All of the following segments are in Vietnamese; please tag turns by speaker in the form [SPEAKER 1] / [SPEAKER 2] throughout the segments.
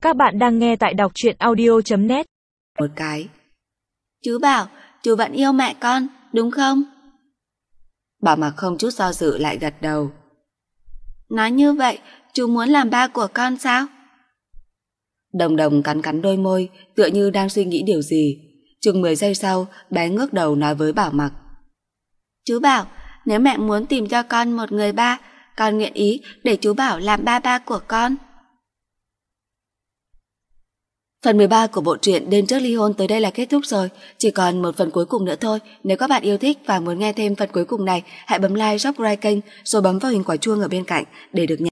[SPEAKER 1] Các bạn đang nghe tại đọc truyện audio.net.
[SPEAKER 2] Một cái. Chú bảo chú vẫn yêu mẹ con, đúng không? Bảo Mặc không chút do dự lại gật đầu. Nói như vậy, chú muốn làm ba của con sao? Đồng Đồng cắn cắn đôi môi, tựa như đang suy nghĩ điều gì. Chừng 10 giây sau, bé ngước đầu nói với Bảo Mặc. Chú Bảo, nếu mẹ muốn tìm cho con một người ba, con nguyện ý để chú Bảo làm ba của con. Phần 13 của bộ truyện Đêm trước ly hôn tới đây là kết thúc rồi. Chỉ còn một phần cuối cùng nữa thôi. Nếu các bạn yêu thích và muốn nghe thêm phần cuối cùng này, hãy bấm like, subscribe kênh, rồi bấm vào hình quả chuông ở bên cạnh để được nhận.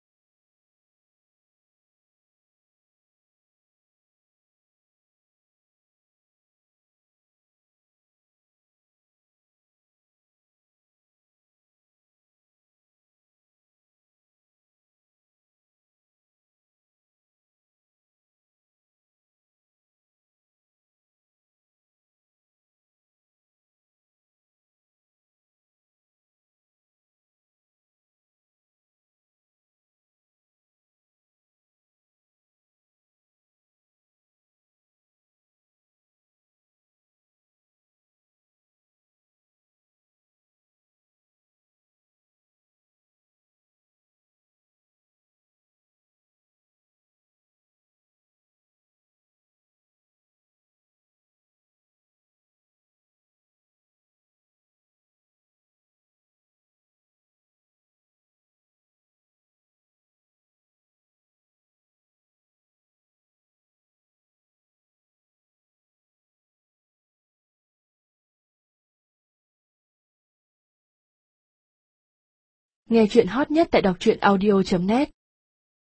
[SPEAKER 1] Nghe truyện hot nhất tại đọc truyện audio.net.